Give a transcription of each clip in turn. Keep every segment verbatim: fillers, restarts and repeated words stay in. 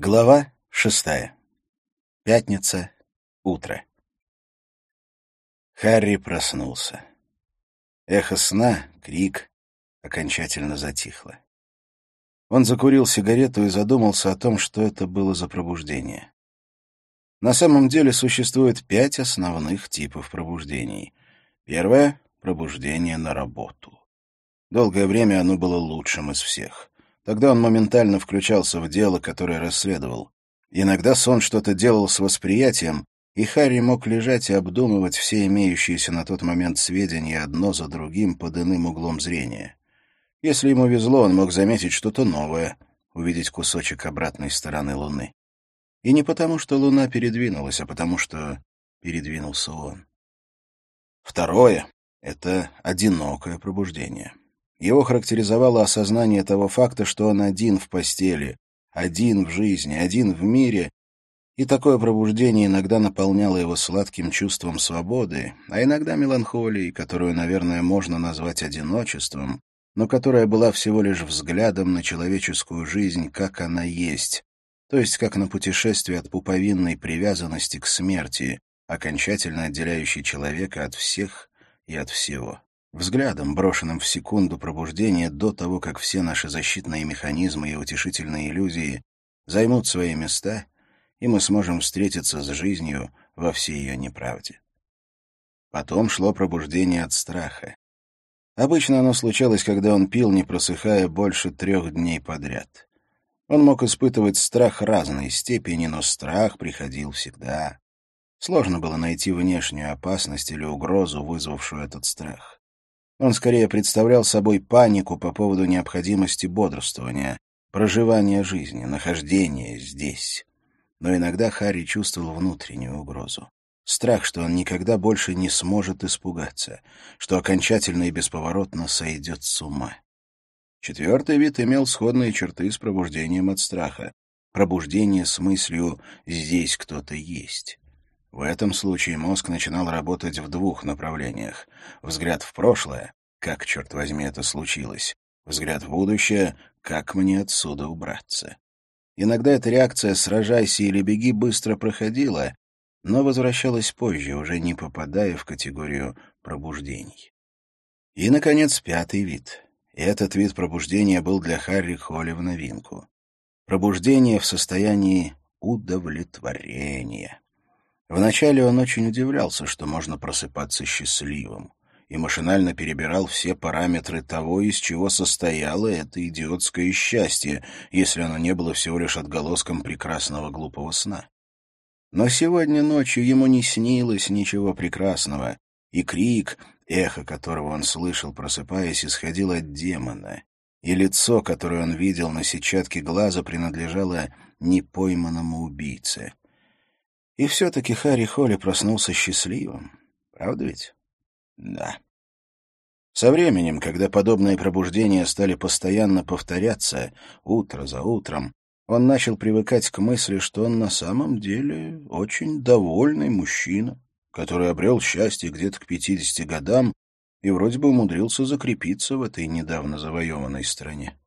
Глава шестая. Пятница. Утро. Харри проснулся. Эхо сна, крик окончательно затихло. Он закурил сигарету и задумался о том, что это было за пробуждение. На самом деле существует пять основных типов пробуждений. Первое — пробуждение на работу. Долгое время оно было лучшим из всех. Тогда он моментально включался в дело, которое расследовал. Иногда сон что-то делал с восприятием, и Харри мог лежать и обдумывать все имеющиеся на тот момент сведения одно за другим под иным углом зрения. Если ему везло, он мог заметить что-то новое, увидеть кусочек обратной стороны Луны. И не потому, что Луна передвинулась, а потому, что передвинулся он. Второе — это одинокое пробуждение. Его характеризовало осознание того факта, что он один в постели, один в жизни, один в мире, и такое пробуждение иногда наполняло его сладким чувством свободы, а иногда меланхолией, которую, наверное, можно назвать одиночеством, но которая была всего лишь взглядом на человеческую жизнь, как она есть, то есть как на путешествие от пуповинной привязанности к смерти, окончательно отделяющей человека от всех и от всего. Взглядом, брошенным в секунду пробуждения до того, как все наши защитные механизмы и утешительные иллюзии займут свои места, и мы сможем встретиться с жизнью во всей ее неправде. Потом шло пробуждение от страха. Обычно оно случалось, когда он пил, не просыхая, больше трех дней подряд. Он мог испытывать страх разной степени, но страх приходил всегда. Сложно было найти внешнюю опасность или угрозу, вызвавшую этот страх. Он скорее представлял собой панику по поводу необходимости бодрствования, проживания жизни, нахождения здесь. Но иногда Харри чувствовал внутреннюю угрозу. Страх, что он никогда больше не сможет испугаться, что окончательно и бесповоротно сойдет с ума. Четвертый вид имел сходные черты с пробуждением от страха. Пробуждение с мыслью «здесь кто-то есть». В этом случае мозг начинал работать в двух направлениях. Взгляд в прошлое — как, черт возьми, это случилось. Взгляд в будущее — как мне отсюда убраться. Иногда эта реакция «сражайся или беги» быстро проходила, но возвращалась позже, уже не попадая в категорию пробуждений. И, наконец, пятый вид. Этот вид пробуждения был для Харри Холли в новинку. Пробуждение в состоянии удовлетворения. Вначале он очень удивлялся, что можно просыпаться счастливым, и машинально перебирал все параметры того, из чего состояло это идиотское счастье, если оно не было всего лишь отголоском прекрасного глупого сна. Но сегодня ночью ему не снилось ничего прекрасного, и крик, эхо которого он слышал, просыпаясь, исходил от демона, и лицо, которое он видел на сетчатке глаза, принадлежало непойманному убийце. И все-таки Харри Холли проснулся счастливым. Правда ведь? Да. Со временем, когда подобные пробуждения стали постоянно повторяться, утро за утром, он начал привыкать к мысли, что он на самом деле очень довольный мужчина, который обрел счастье где-то к пятидесяти годам и вроде бы умудрился закрепиться в этой недавно завоеванной стране.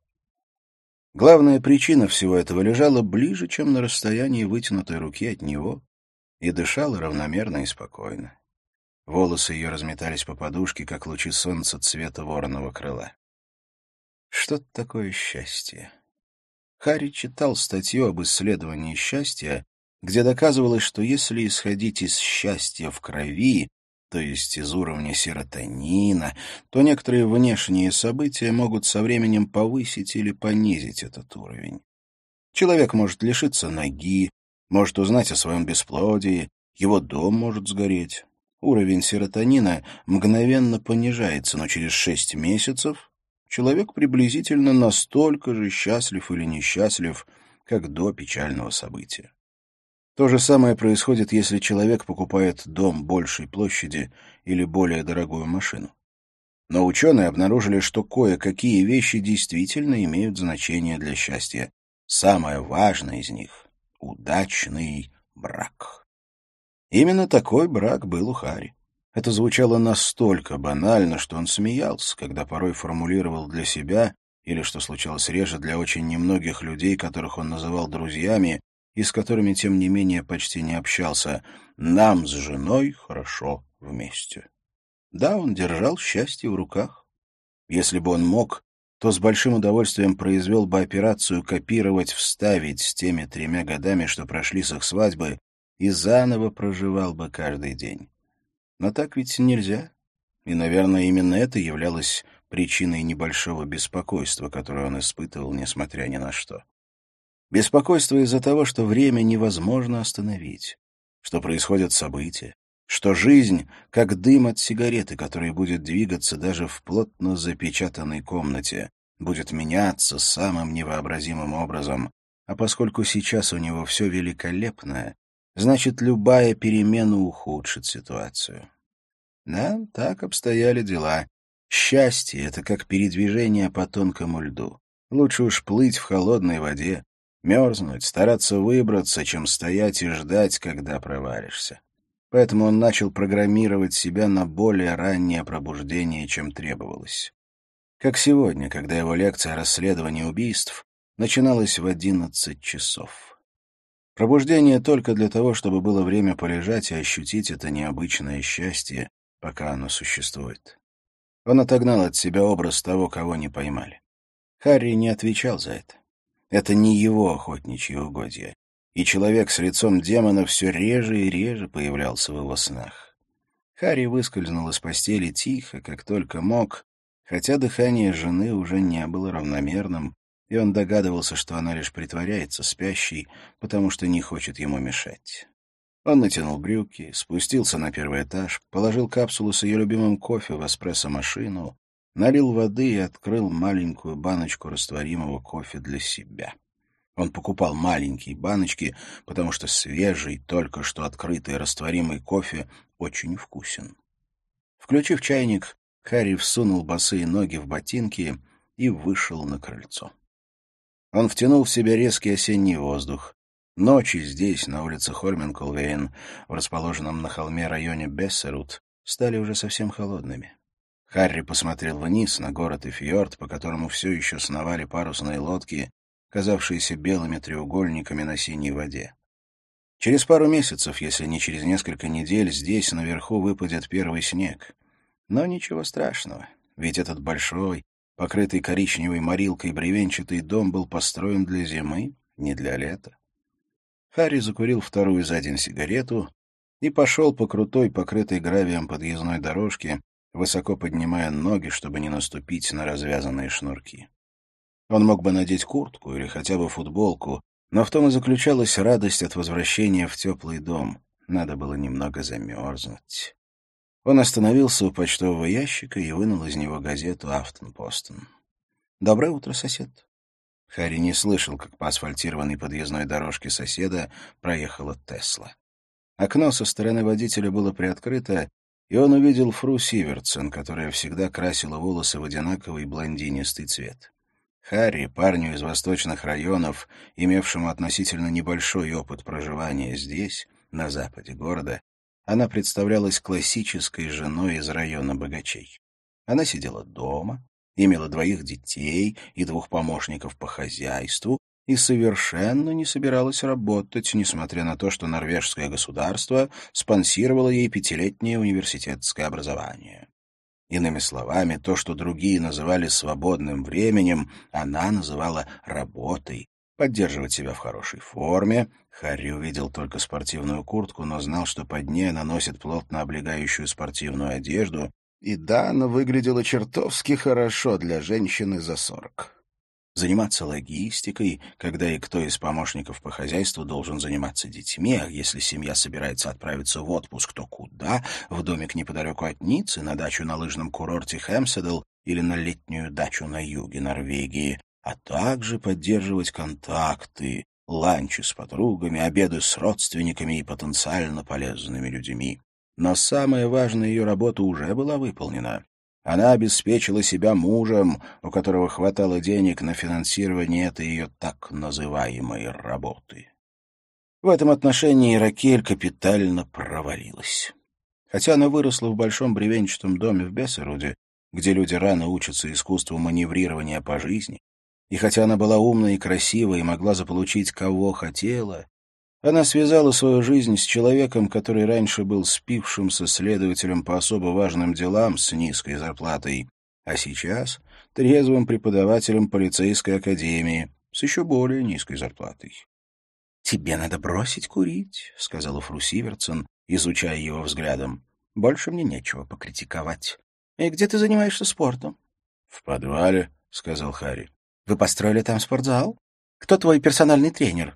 Главная причина всего этого лежала ближе, чем на расстоянии вытянутой руки от него, и дышала равномерно и спокойно. Волосы ее разметались по подушке, как лучи солнца цвета вороного крыла. Что такое счастье? Харри читал статью об исследовании счастья, где доказывалось, что если исходить из счастья в крови, то есть из уровня серотонина, то некоторые внешние события могут со временем повысить или понизить этот уровень. Человек может лишиться ноги, может узнать о своем бесплодии, его дом может сгореть. Уровень серотонина мгновенно понижается, но через шесть месяцев человек приблизительно настолько же счастлив или несчастлив, как до печального события. То же самое происходит, если человек покупает дом большей площади или более дорогую машину. Но ученые обнаружили, что кое-какие вещи действительно имеют значение для счастья. Самое важное из них — удачный брак. Именно такой брак был у Харри. Это звучало настолько банально, что он смеялся, когда порой формулировал для себя, или, что случалось реже, для очень немногих людей, которых он называл друзьями, и с которыми, тем не менее, почти не общался. «Нам с женой хорошо вместе». Да, он держал счастье в руках. Если бы он мог, то с большим удовольствием произвел бы операцию копировать, вставить с теми тремя годами, что прошли с их свадьбы, и заново проживал бы каждый день. Но так ведь нельзя. И, наверное, именно это являлось причиной небольшого беспокойства, которое он испытывал, несмотря ни на что. Беспокойство из-за того, что время невозможно остановить, что происходят события, что жизнь — как дым от сигареты, который будет двигаться даже в плотно запечатанной комнате, будет меняться самым невообразимым образом, а поскольку сейчас у него все великолепное, значит, любая перемена ухудшит ситуацию. Да, так обстояли дела. Счастье — это как передвижение по тонкому льду. Лучше уж плыть в холодной воде, мерзнуть, стараться выбраться, чем стоять и ждать, когда провалишься. Поэтому он начал программировать себя на более раннее пробуждение, чем требовалось. Как сегодня, когда его лекция о расследовании убийств начиналась в одиннадцать часов. Пробуждение только для того, чтобы было время полежать и ощутить это необычное счастье, пока оно существует. Он отогнал от себя образ того, кого не поймали. Харри не отвечал за это. Это не его охотничьи угодья. И человек с лицом демона все реже и реже появлялся в его снах. Харри выскользнул из постели тихо, как только мог, хотя дыхание жены уже не было равномерным, и он догадывался, что она лишь притворяется спящей, потому что не хочет ему мешать. Он натянул брюки, спустился на первый этаж, положил капсулу с ее любимым кофе в эспрессо-машину, налил воды и открыл маленькую баночку растворимого кофе для себя. Он покупал маленькие баночки, потому что свежий, только что открытый растворимый кофе очень вкусен. Включив чайник, Харри всунул босые ноги в ботинки и вышел на крыльцо. Он втянул в себя резкий осенний воздух. Ночи здесь, на улице Хольменколвейн, в расположенном на холме районе Бессерут, стали уже совсем холодными. Харри посмотрел вниз на город и фьорд, по которому все еще сновали парусные лодки, казавшиеся белыми треугольниками на синей воде. Через пару месяцев, если не через несколько недель, здесь наверху выпадет первый снег. Но ничего страшного, ведь этот большой, покрытый коричневой морилкой бревенчатый дом был построен для зимы, не для лета. Харри закурил вторую за день сигарету и пошел по крутой, покрытой гравием подъездной дорожке, высоко поднимая ноги, чтобы не наступить на развязанные шнурки. Он мог бы надеть куртку или хотя бы футболку, но в том и заключалась радость от возвращения в теплый дом. Надо было немного замерзнуть. Он остановился у почтового ящика и вынул из него газету «Афтенпостен». «Доброе утро, сосед». Харри не слышал, как по асфальтированной подъездной дорожке соседа проехала Тесла. Окно со стороны водителя было приоткрыто, и он увидел Фру Сивертсон, которая всегда красила волосы в одинаковый блондинистый цвет. Харри, парню из восточных районов, имевшему относительно небольшой опыт проживания здесь, на западе города, она представлялась классической женой из района богачей. Она сидела дома, имела двоих детей и двух помощников по хозяйству и совершенно не собиралась работать, несмотря на то, что норвежское государство спонсировало ей пятилетнее университетское образование. Иными словами, то, что другие называли свободным временем, она называла работой. Поддерживать себя в хорошей форме. Харри увидел только спортивную куртку, но знал, что под ней она носит плотно облегающую спортивную одежду. И да, она выглядела чертовски хорошо для женщины за сорок. Заниматься логистикой, когда и кто из помощников по хозяйству должен заниматься детьми, а если семья собирается отправиться в отпуск, то куда? В домик неподалеку от Ниццы, на дачу на лыжном курорте Хемседл или на летнюю дачу на юге Норвегии, а также поддерживать контакты, ланчи с подругами, обеды с родственниками и потенциально полезными людьми. Но самая важная ее работа уже была выполнена. Она обеспечила себя мужем, у которого хватало денег на финансирование этой ее так называемой работы. В этом отношении Ракель капитально провалилась. Хотя она выросла в большом бревенчатом доме в Бессеруде, где люди рано учатся искусству маневрирования по жизни, и хотя она была умна и красива и могла заполучить кого хотела, Она связала свою жизнь с человеком, который раньше был спившимся следователем по особо важным делам с низкой зарплатой, а сейчас трезвым преподавателем полицейской академии с еще более низкой зарплатой. «Тебе надо бросить курить», — сказала Фру Сивертсон, изучая его взглядом. «Больше мне нечего покритиковать. И где ты занимаешься спортом?» «В подвале», — сказал Харри. «Вы построили там спортзал? Кто твой персональный тренер?»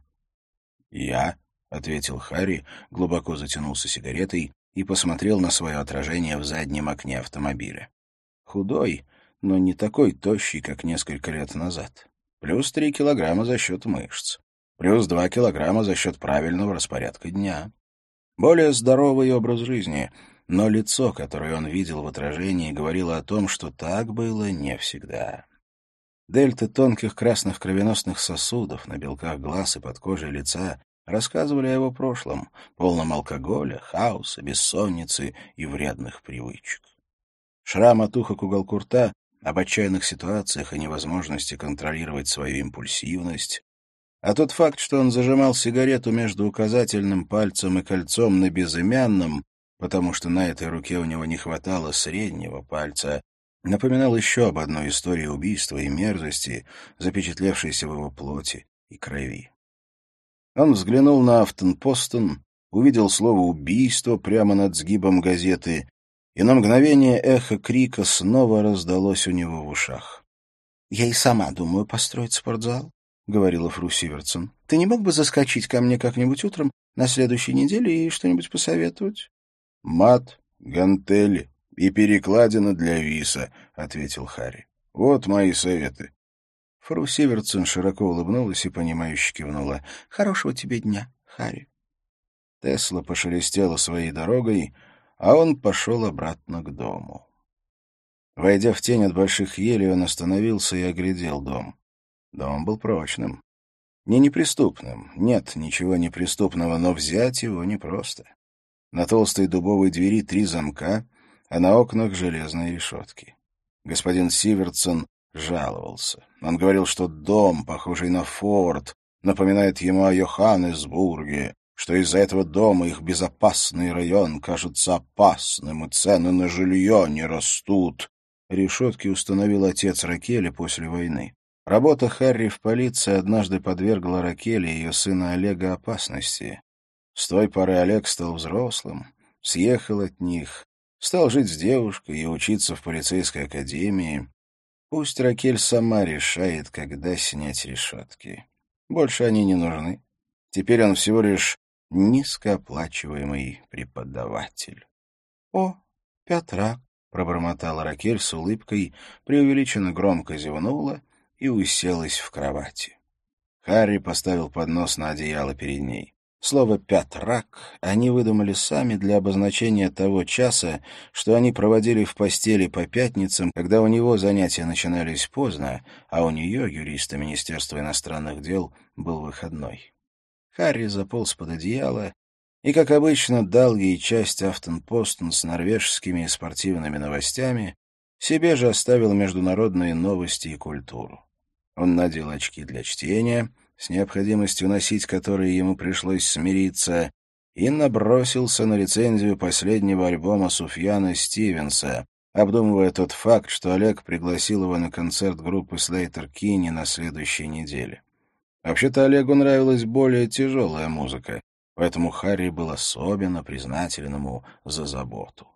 «Я», — ответил Харри, глубоко затянулся сигаретой и посмотрел на свое отражение в заднем окне автомобиля. Худой, но не такой тощий, как несколько лет назад. Плюс три килограмма за счет мышц. Плюс два килограмма за счет правильного распорядка дня. Более здоровый образ жизни, но лицо, которое он видел в отражении, говорило о том, что так было не всегда. Дельты тонких красных кровеносных сосудов на белках глаз и под кожей лица рассказывали о его прошлом, полном алкоголя, хаоса, бессонницы и вредных привычек. Шрам от уха к уголку рта об отчаянных ситуациях и невозможности контролировать свою импульсивность, а тот факт, что он зажимал сигарету между указательным пальцем и кольцом на безымянном, потому что на этой руке у него не хватало среднего пальца, напоминал еще об одной истории убийства и мерзости, запечатлевшейся в его плоти и крови. Он взглянул на Афтон-Постон, увидел слово «убийство» прямо над сгибом газеты, и на мгновение эхо крика снова раздалось у него в ушах. «Я и сама думаю построить спортзал», — говорила Фру Сивертсон. «Ты не мог бы заскочить ко мне как-нибудь утром на следующей неделе и что-нибудь посоветовать?» «Мат, гантели и перекладина для виса», — ответил Харри. «Вот мои советы». Фру Сивертсон широко улыбнулась и, понимающе кивнула. «Хорошего тебе дня, Харри». Тесла пошелестела своей дорогой, а он пошел обратно к дому. Войдя в тень от больших елей, он остановился и оглядел дом. Дом был прочным. Не неприступным. Нет, ничего неприступного, но взять его непросто. На толстой дубовой двери три замка, а на окнах железные решетки. Господин Сивертсон жаловался. Он говорил, что дом, похожий на форт, напоминает ему о Йоханнесбурге, что из-за этого дома их безопасный район кажется опасным, и цены на жилье не растут. Решетки установил отец Ракели после войны. Работа Харри в полиции однажды подвергла Ракели и ее сына Олега опасности. С той поры Олег стал взрослым, съехал от них, стал жить с девушкой и учиться в полицейской академии. Пусть Ракель сама решает, когда снять решетки. Больше они не нужны. Теперь он всего лишь низкооплачиваемый преподаватель. — О, Петрак! — пробормотала Ракель с улыбкой, преувеличенно громко зевнула и уселась в кровати. Харри поставил поднос на одеяло перед ней. Слово «пятрак» они выдумали сами для обозначения того часа, что они проводили в постели по пятницам, когда у него занятия начинались поздно, а у нее, юриста Министерства иностранных дел, был выходной. Харри заполз под одеяло и, как обычно, дал ей часть Афтон-Постон с норвежскими спортивными новостями, себе же оставил международные новости и культуру. Он надел очки для чтения, с необходимостью носить которые ему пришлось смириться, и набросился на рецензию последнего альбома Суфьяна Стивенса, обдумывая тот факт, что Олег пригласил его на концерт группы Слейтер-Кинни на следующей неделе. Вообще-то Олегу нравилась более тяжелая музыка, поэтому Харри был особенно признателен ему за заботу.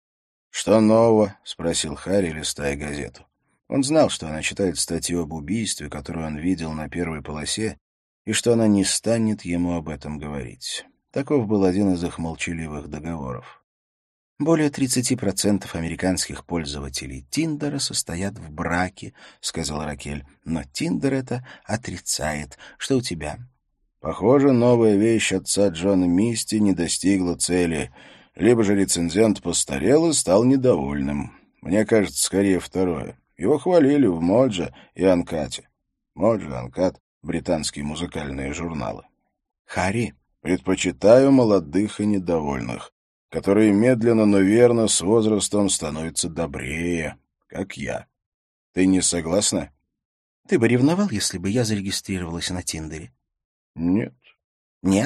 «Что нового?» — спросил Харри, листая газету. Он знал, что она читает статью об убийстве, которую он видел на первой полосе, и что она не станет ему об этом говорить. Таков был один из их молчаливых договоров. «Более тридцати процентов американских пользователей Тиндера состоят в браке», — сказала Ракель. «Но Тиндер это отрицает. Что у тебя?» «Похоже, новая вещь отца Джона Мисти не достигла цели. Либо же рецензент постарел и стал недовольным. Мне кажется, скорее второе. Его хвалили в Моджо и Анкате. Моджо и Анкат — британские музыкальные журналы. Харри, предпочитаю молодых и недовольных, которые медленно, но верно с возрастом становятся добрее, как я. Ты не согласна? Ты бы ревновал, если бы я зарегистрировалась на Тиндере? Нет. Нет?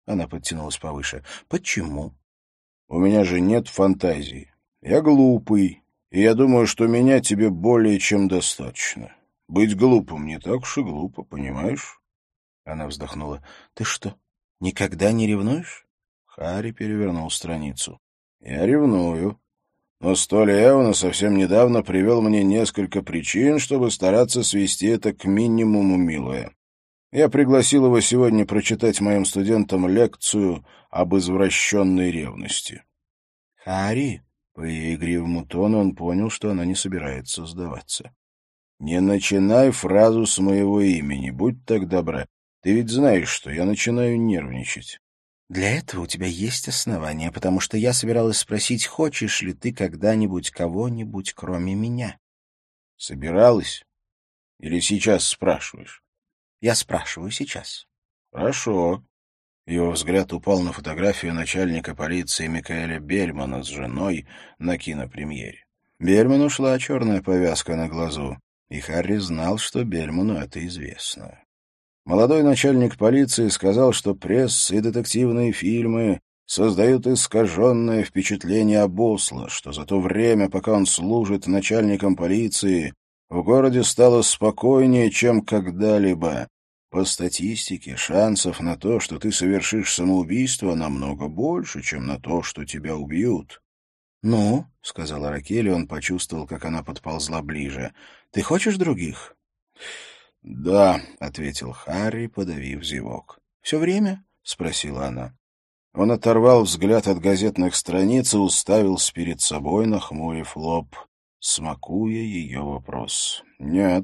Она подтянулась повыше. «Почему?» «У меня же нет фантазии. Я глупый, и я думаю, что меня тебе более чем достаточно. Быть глупым не так уж и глупо, понимаешь?» Она вздохнула. «Ты что, никогда не ревнуешь?» Харри перевернул страницу. «Я ревную. Но столь явно совсем недавно привел мне несколько причин, чтобы стараться свести это к минимуму, милая. Я пригласил его сегодня прочитать моим студентам лекцию об извращенной ревности». «Харри?» По ее игривому тону он понял, что она не собирается сдаваться. «Не начинай фразу с моего имени, будь так добра. Ты ведь знаешь, что я начинаю нервничать». «Для этого у тебя есть основания, потому что я собиралась спросить, хочешь ли ты когда-нибудь кого-нибудь, кроме меня?» «Собиралась? Или сейчас спрашиваешь?» «Я спрашиваю сейчас». «Хорошо». Его взгляд упал на фотографию начальника полиции Микаэля Бельмана с женой на кинопремьере. Бельману шла черная повязка на глазу, и Харри знал, что Бельману это известно. Молодой начальник полиции сказал, что пресса и детективные фильмы создают искаженное впечатление об Осло, что за то время, пока он служит начальником полиции, в городе стало спокойнее, чем когда-либо. По статистике, шансов на то, что ты совершишь самоубийство, намного больше, чем на то, что тебя убьют. «Ну», — сказала Ракель, и он почувствовал, как она подползла ближе. «Ты хочешь других?» «Да», — ответил Харри, подавив зевок. «Все время?» — спросила она. Он оторвал взгляд от газетных страниц и уставился перед собой, нахмурив лоб, смакуя ее вопрос. «Нет,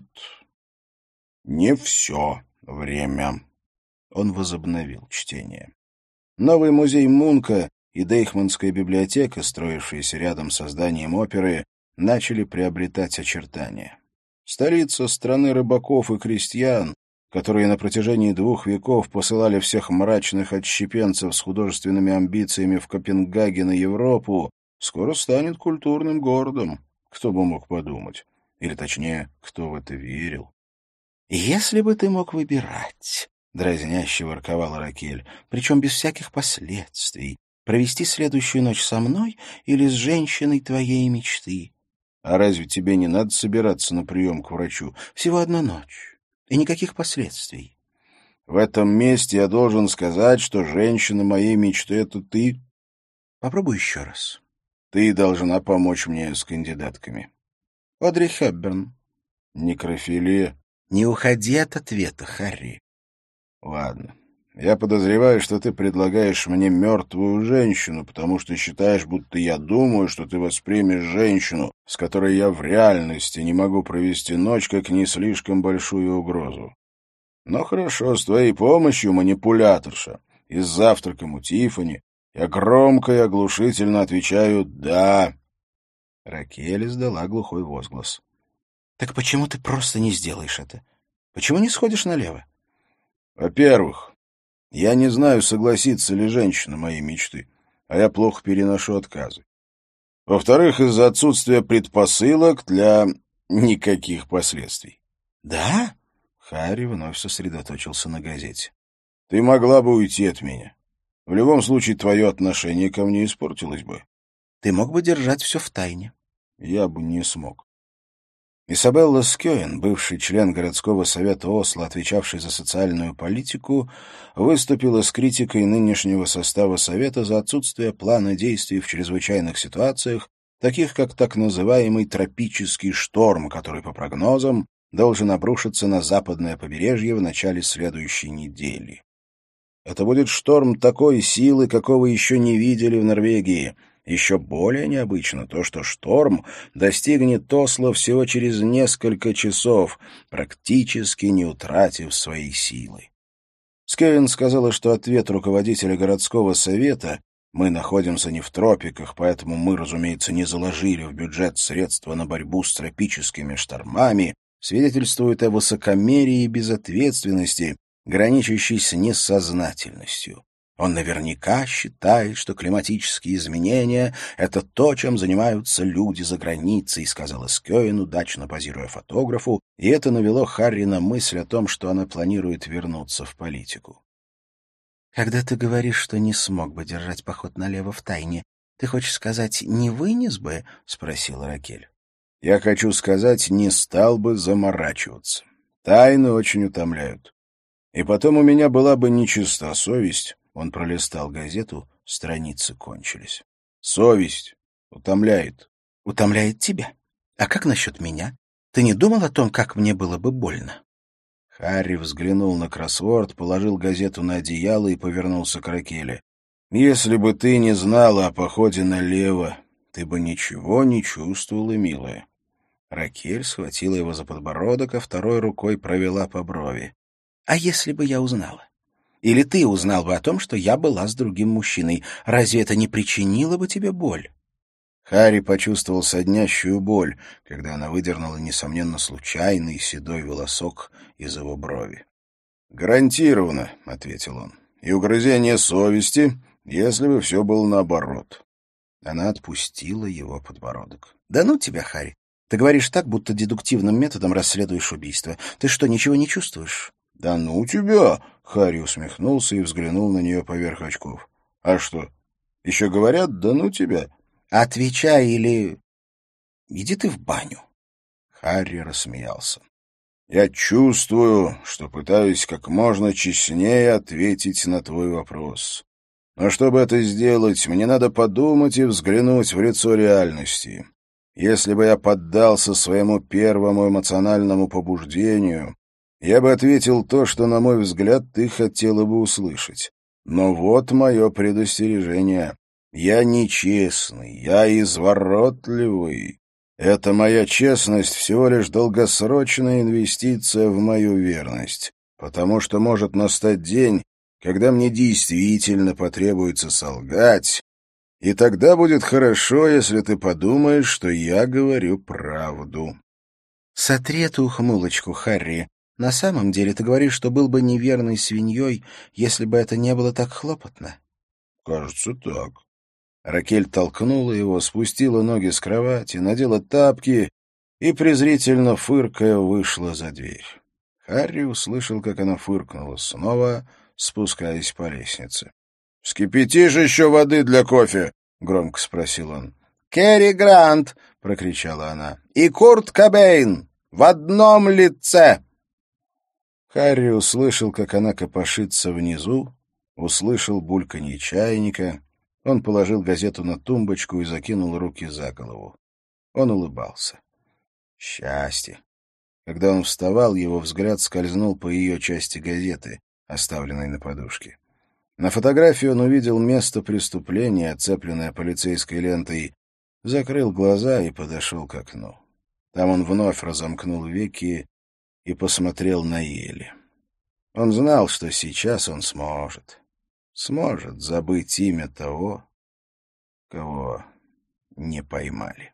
не все время». Он возобновил чтение. Новый музей Мунка и Дейхманская библиотека, строившиеся рядом со зданием оперы, начали приобретать очертания. Столица страны рыбаков и крестьян, которые на протяжении двух веков посылали всех мрачных отщепенцев с художественными амбициями в Копенгаген и Европу, скоро станет культурным городом. Кто бы мог подумать? Или, точнее, кто в это верил? «Если бы ты мог выбирать», — дразняще ворковала Ракель, «причем без всяких последствий, провести следующую ночь со мной или с женщиной твоей мечты». «А разве тебе не надо собираться на прием к врачу?» «Всего одна ночь. И никаких последствий». «В этом месте я должен сказать, что женщина моей мечты — это ты?» «Попробуй еще раз». «Ты должна помочь мне с кандидатками». «Одри Хепберн». «Некрофилия». «Не уходи от ответа, Харри». «Ладно. Я подозреваю, что ты предлагаешь мне мертвую женщину, потому что считаешь, будто я думаю, что ты воспримешь женщину, с которой я в реальности не могу провести ночь, как не слишком большую угрозу. Но хорошо, с твоей помощью, манипуляторша, и с завтраком у Тиффани, я громко и оглушительно отвечаю «да». Ракель издала глухой возглас. «Так почему ты просто не сделаешь это? Почему не сходишь налево?» «Во-первых, я не знаю, согласится ли женщина моей мечты, а я плохо переношу отказы. Во-вторых, из-за отсутствия предпосылок для никаких последствий». «Да?» — Харри вновь сосредоточился на газете. «Ты могла бы уйти от меня. В любом случае, твое отношение ко мне испортилось бы». «Ты мог бы держать все в тайне». «Я бы не смог». Изабелла Скёен, бывший член городского совета Осло, отвечавший за социальную политику, выступила с критикой нынешнего состава совета за отсутствие плана действий в чрезвычайных ситуациях, таких как так называемый тропический шторм, который, по прогнозам, должен обрушиться на западное побережье в начале следующей недели. Это будет шторм такой силы, какого еще не видели в Норвегии. Еще более необычно то, что шторм достигнет Осло всего через несколько часов, практически не утратив своей силы. Скевин сказала, что ответ руководителя городского совета «Мы находимся не в тропиках, поэтому мы, разумеется, не заложили в бюджет средства на борьбу с тропическими штормами», свидетельствует о высокомерии и безответственности, граничащей с несознательностью. Он наверняка считает, что климатические изменения — это то, чем занимаются люди за границей, сказала Скёен, удачно позируя фотографу, и это навело Харри на мысль о том, что она планирует вернуться в политику. Когда ты говоришь, что не смог бы держать поход налево в тайне, ты хочешь сказать, не вынес бы? — спросила Ракель. — Я хочу сказать, не стал бы заморачиваться. Тайны очень утомляют. И потом у меня была бы нечиста совесть. Он пролистал газету, страницы кончились. Совесть утомляет. — Утомляет тебя? А как насчет меня? Ты не думал о том, как мне было бы больно? Харри взглянул на кроссворд, положил газету на одеяло и повернулся к Ракеле. «Если бы ты не знала о походе налево, ты бы ничего не чувствовала, милая». Ракель схватила его за подбородок, а второй рукой провела по брови. «А если бы я узнала? Или ты узнал бы о том, что я была с другим мужчиной? Разве это не причинило бы тебе боль?» Харри почувствовал соднящую боль, когда она выдернула, несомненно, случайный седой волосок из его брови. «Гарантированно», — ответил он, — «и угрызение совести, если бы все было наоборот». Она отпустила его подбородок. «Да ну тебя, Харри! Ты говоришь так, будто дедуктивным методом расследуешь убийство. Ты что, ничего не чувствуешь?» «Да ну тебя!» — Харри усмехнулся и взглянул на нее поверх очков. «А что, еще говорят, да ну тебя?» «Отвечай или... иди ты в баню». Харри рассмеялся. «Я чувствую, что пытаюсь как можно честнее ответить на твой вопрос. Но чтобы это сделать, мне надо подумать и взглянуть в лицо реальности. Если бы я поддался своему первому эмоциональному побуждению, я бы ответил то, что, на мой взгляд, ты хотела бы услышать. Но вот мое предостережение. Я нечестный, я изворотливый. Эта моя честность всего лишь долгосрочная инвестиция в мою верность, потому что может настать день, когда мне действительно потребуется солгать, и тогда будет хорошо, если ты подумаешь, что я говорю правду». «Сотри эту ухмылочку, Харри. На самом деле ты говоришь, что был бы неверной свиньей, если бы это не было так хлопотно». «Кажется, так». Ракель толкнула его, спустила ноги с кровати, надела тапки и, презрительно фыркая, вышла за дверь. Харри услышал, как она фыркнула снова, спускаясь по лестнице. — Вскипятишь еще воды для кофе? — громко спросил он. — Керри Грант! — прокричала она. — И Курт Кобейн! В одном лице! Харри услышал, как она копошится внизу, услышал бульканье чайника. Он положил газету на тумбочку и закинул руки за голову. Он улыбался. Счастье. Когда он вставал, его взгляд скользнул по ее части газеты, оставленной на подушке. На фотографии он увидел место преступления, оцепленное полицейской лентой, закрыл глаза и подошел к окну. Там он вновь разомкнул веки и посмотрел на ели. Он знал, что сейчас он сможет, сможет забыть имя того, кого не поймали.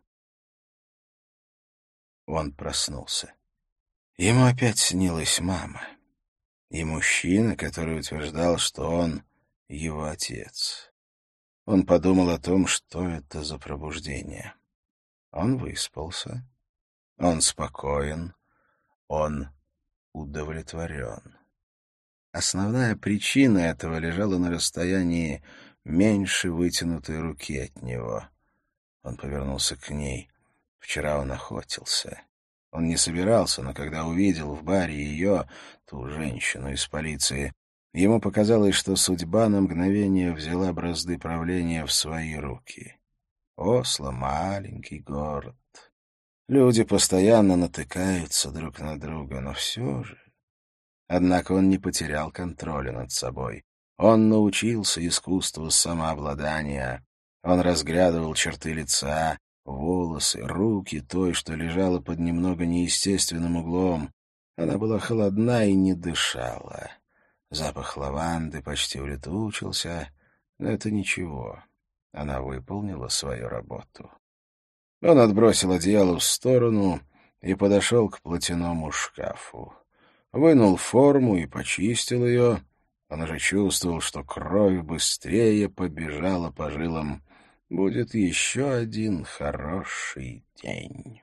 Он проснулся. Ему опять снилась мама. И мужчина, который утверждал, что он его отец. Он подумал о том, что это за пробуждение. Он выспался. Он спокоен. Он удовлетворен. Основная причина этого лежала на расстоянии меньше вытянутой руки от него. Он повернулся к ней. Вчера он охотился. Он не собирался, но когда увидел в баре ее, ту женщину из полиции, ему показалось, что судьба на мгновение взяла бразды правления в свои руки. Осло — маленький город. Люди постоянно натыкаются друг на друга, но все же... Однако он не потерял контроля над собой. Он научился искусству самообладания. Он разглядывал черты лица, волосы, руки той, что лежала под немного неестественным углом. Она была холодна и не дышала. Запах лаванды почти улетучился, но это ничего. Она выполнила свою работу. Он отбросил одеяло в сторону и подошел к платяному шкафу. Вынул форму и почистил ее. Он уже чувствовал, что кровь быстрее побежала по жилам. Будет еще один хороший день.